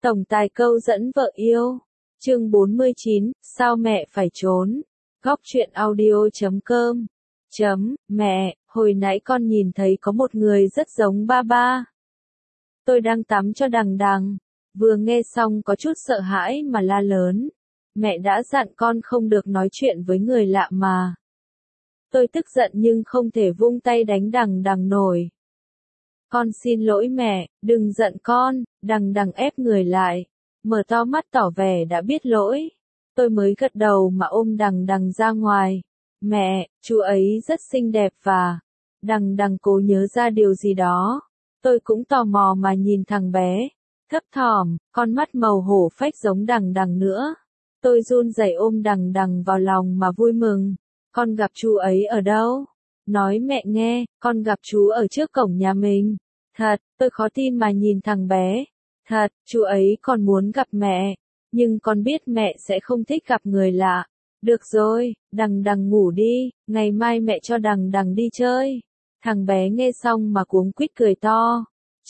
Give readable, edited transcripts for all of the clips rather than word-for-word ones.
Tổng tài câu dẫn vợ yêu. Chương 49, sao mẹ phải trốn. Góc truyện audio.com. Mẹ, hồi nãy con nhìn thấy có một người rất giống ba ba. Tôi đang tắm cho đằng đằng. Vừa nghe xong có chút sợ hãi mà la lớn. Mẹ đã dặn con không được nói chuyện với người lạ mà. Tôi tức giận nhưng không thể vung tay đánh đằng đằng nổi. Con xin lỗi mẹ, đừng giận con. Đằng đằng ép người lại, mở to mắt tỏ vẻ đã biết lỗi. Tôi mới gật đầu mà ôm đằng đằng ra ngoài. Mẹ, chú ấy rất xinh đẹp và... Đằng đằng cố nhớ ra điều gì đó. Tôi cũng tò mò mà nhìn thằng bé. Thấp thỏm, con mắt màu hổ phách giống đằng đằng nữa. Tôi run rẩy ôm đằng đằng vào lòng mà vui mừng. Con gặp chú ấy ở đâu? Nói mẹ nghe, con gặp chú ở trước cổng nhà mình. Thật, tôi khó tin mà nhìn thằng bé. Thật, chú ấy còn muốn gặp mẹ. Nhưng con biết mẹ sẽ không thích gặp người lạ. Được rồi, đằng đằng ngủ đi, ngày mai mẹ cho đằng đằng đi chơi. Thằng bé nghe xong mà cuống quýt cười to.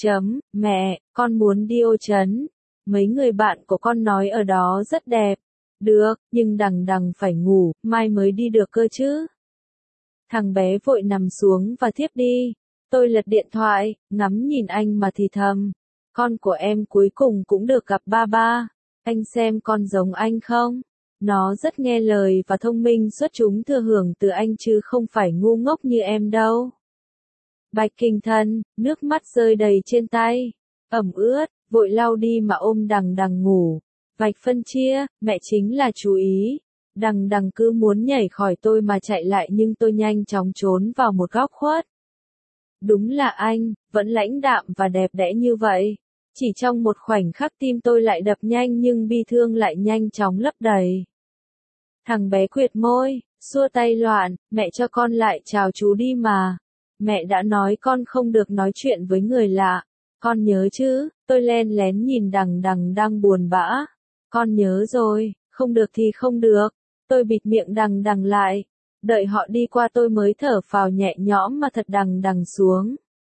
Mẹ, con muốn đi Ô Trấn. Mấy người bạn của con nói ở đó rất đẹp. Được, nhưng đằng đằng phải ngủ, mai mới đi được cơ chứ. Thằng bé vội nằm xuống và thiếp đi. Tôi lật điện thoại, ngắm nhìn anh mà thì thầm. Con của em cuối cùng cũng được gặp ba ba. Anh xem con giống anh không? Nó rất nghe lời và thông minh xuất chúng thừa hưởng từ anh chứ không phải ngu ngốc như em đâu. Bạch Kinh Thân, nước mắt rơi đầy trên tay. Ẩm ướt, vội lau đi mà ôm đằng đằng ngủ. Vạch phân chia, mẹ chính là chú ý. Đằng đằng cứ muốn nhảy khỏi tôi mà chạy lại nhưng tôi nhanh chóng trốn vào một góc khuất. Đúng là anh, vẫn lãnh đạm và đẹp đẽ như vậy. Chỉ trong một khoảnh khắc tim tôi lại đập nhanh nhưng bi thương lại nhanh chóng lấp đầy. Thằng bé quệt môi, xua tay loạn, mẹ cho con lại chào chú đi mà. Mẹ đã nói con không được nói chuyện với người lạ. Con nhớ chứ, tôi len lén nhìn đằng đằng đang buồn bã. Con nhớ rồi, không được thì không được. Tôi bịt miệng đằng đằng lại. Đợi họ đi qua tôi mới thở phào nhẹ nhõm mà thật đằng đằng xuống.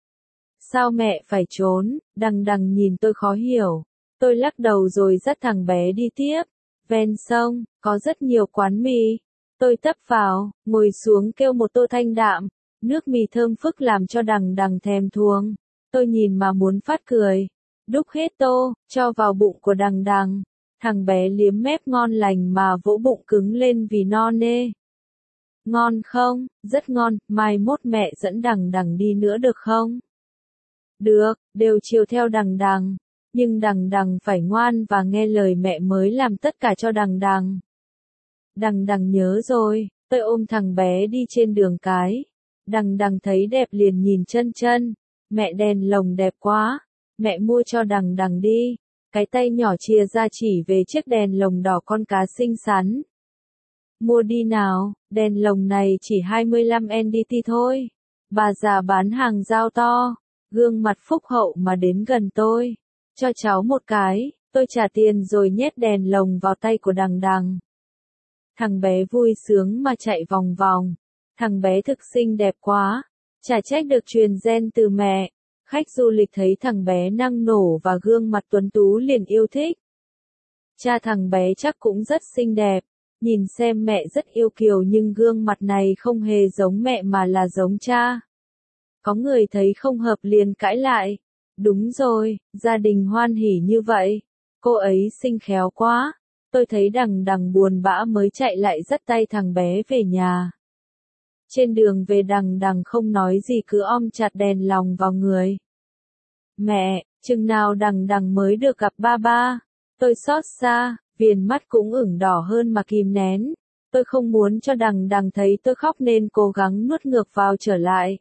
Sao mẹ phải trốn? Đằng đằng nhìn tôi khó hiểu. Tôi lắc đầu rồi dắt thằng bé đi tiếp. Ven sông, có rất nhiều quán mì. Tôi tấp vào, ngồi xuống kêu một tô thanh đạm. Nước mì thơm phức làm cho đằng đằng thèm thuồng. Tôi nhìn mà muốn phát cười. Đúc hết tô, cho vào bụng của đằng đằng. Thằng bé liếm mép ngon lành mà vỗ bụng cứng lên vì no nê. Ngon không? Rất ngon, mai mốt mẹ dẫn đằng đằng đi nữa được không? Được, đều chiều theo đằng đằng. Nhưng đằng đằng phải ngoan và nghe lời mẹ mới làm tất cả cho đằng đằng. Đằng đằng nhớ rồi, tôi ôm thằng bé đi trên đường cái. Đằng đằng thấy đẹp liền nhìn chân chân. Mẹ đèn lồng đẹp quá. Mẹ mua cho đằng đằng đi. Cái tay nhỏ chìa ra chỉ về chiếc đèn lồng đỏ con cá xinh xắn. Mua đi nào, đèn lồng này chỉ 25 NDT thôi. Bà già bán hàng dao to, gương mặt phúc hậu mà đến gần tôi. Cho cháu một cái, tôi trả tiền rồi nhét đèn lồng vào tay của đằng đằng. Thằng bé vui sướng mà chạy vòng vòng. Thằng bé thực xinh đẹp quá. Chả trách được truyền gen từ mẹ. Khách du lịch thấy thằng bé năng nổ và gương mặt tuấn tú liền yêu thích. Cha thằng bé chắc cũng rất xinh đẹp. Nhìn xem mẹ rất yêu kiều nhưng gương mặt này không hề giống mẹ mà là giống cha. Có người thấy không hợp liền cãi lại. Đúng rồi, gia đình hoan hỉ như vậy. Cô ấy xinh khéo quá. Tôi thấy đằng đằng buồn bã mới chạy lại dắt tay thằng bé về nhà. Trên đường về đằng đằng không nói gì cứ om chặt đèn lồng vào người. Mẹ, chừng nào đằng đằng mới được gặp ba ba? Tôi xót xa, viền mắt cũng ửng đỏ hơn mà kìm nén. Tôi không muốn cho đằng đằng thấy tôi khóc nên cố gắng nuốt ngược vào trở lại.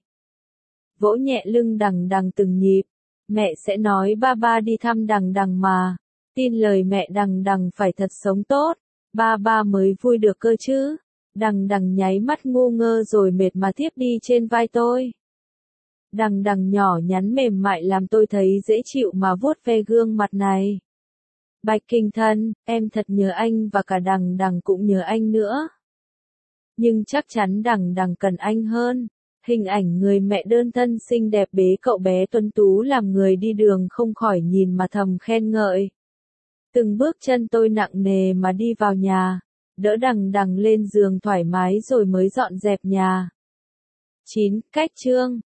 Vỗ nhẹ lưng đằng đằng từng nhịp. Mẹ sẽ nói ba ba đi thăm đằng đằng mà. Tin lời mẹ đằng đằng phải thật sống tốt. Ba ba mới vui được cơ chứ. Đằng đằng nháy mắt ngu ngơ rồi mệt mà thiếp đi trên vai tôi. Đằng đằng nhỏ nhắn mềm mại làm tôi thấy dễ chịu mà vuốt ve gương mặt này. Bạch Kinh Thân, em thật nhớ anh và cả đằng đằng cũng nhớ anh nữa. Nhưng chắc chắn đằng đằng cần anh hơn. Hình ảnh người mẹ đơn thân xinh đẹp bế cậu bé tuấn tú làm người đi đường không khỏi nhìn mà thầm khen ngợi. Từng bước chân tôi nặng nề mà đi vào nhà, đỡ đằng đằng lên giường thoải mái rồi mới dọn dẹp nhà. 9. Cách chương